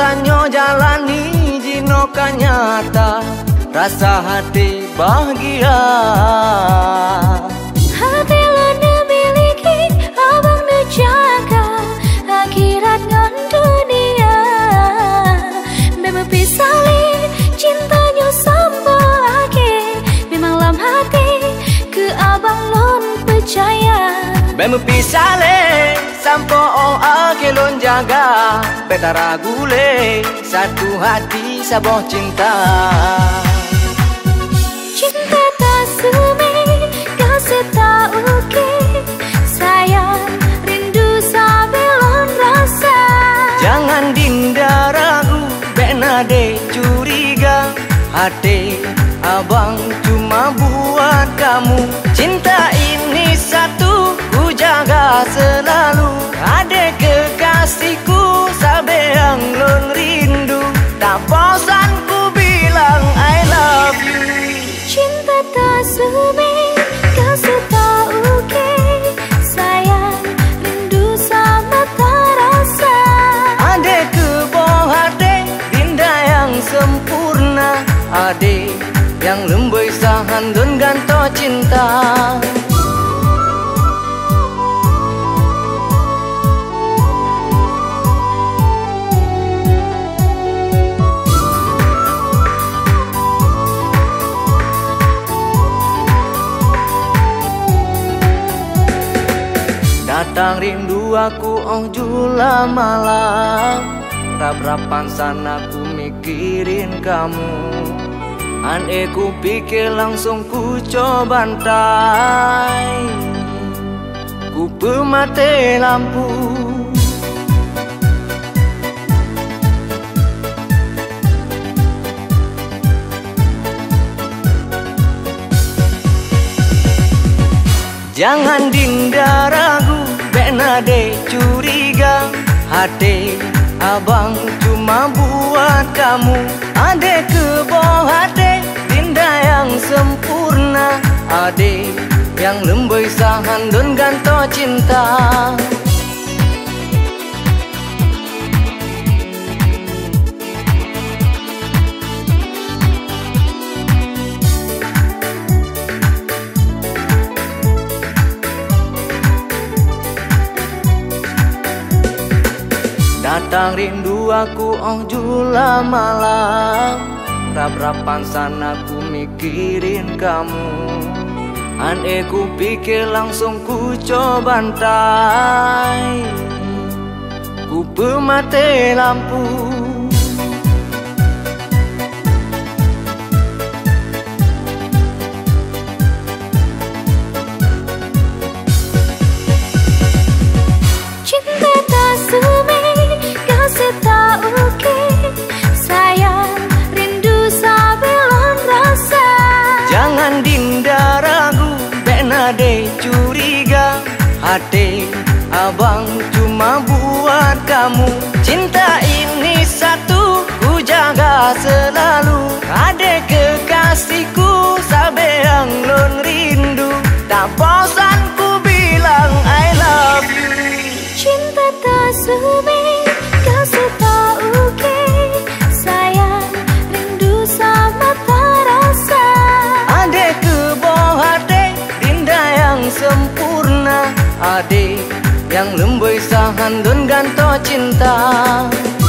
tanyo jalani jino kanyata rasa hati bahagia. Hati lo memiliki abang menjaga akhirat ngan dunia. Memang pisali cintanya sambo ake. Memang lam hati ke abang lon percaya. Memang pisali sampo ake lon jaga. Beta ragule satu hati saboh cinta. Cinta tak sumi, kasih tak uki. Sayang, rindu sabelon rasa. Jangan dinda ragu, bena de curiga. Hati abang cuma buat kamu. Cinta ini satu, ku jaga selalu. Adek kekasihku, sabe yang lon rindu. Tak bosan ku bilang I love you. Cinta tak sumi, kasih tak uki. Sayang, rindu sama terasa. Adek keboh hati, dinda yang sempurna. Adek yang lembut sahan dan ganto cinta. Datang rindu aku jula malam. Rap-rapan sana ku mikirin kamu. Ane ku pikir langsung ku coba bantai. Ku pemati lampu. Jangan dinda ragu, bena de curiga. Hati abang cuma buat kamu. Adek keboh hati, dinda yang sempurna. Adek yang lembut sahan dan ganto cinta. Datang rindu aku jula malam. Rap-rapan sana ku mikirin kamu. Ane ku pikir langsung ku coba bantai. Ku pemati lampu. Cinta tak sumi, kasih tak uki. Sayang, rindu sabelon rasa. Jangan dinda ragu, bena de curiga. Hati abang cuma buat kamu. Cinta ini satu, ku jaga selalu. Adek kekasihku, sabe yang lon rindu. Tak bosan ku bilang I love you. Cinta tak sumi, kasih tak uki. Sayang, rindu sama terasa. Adek keboh hati, dinda yang sempurna. Adek yang lembut sahan dan ganto cinta.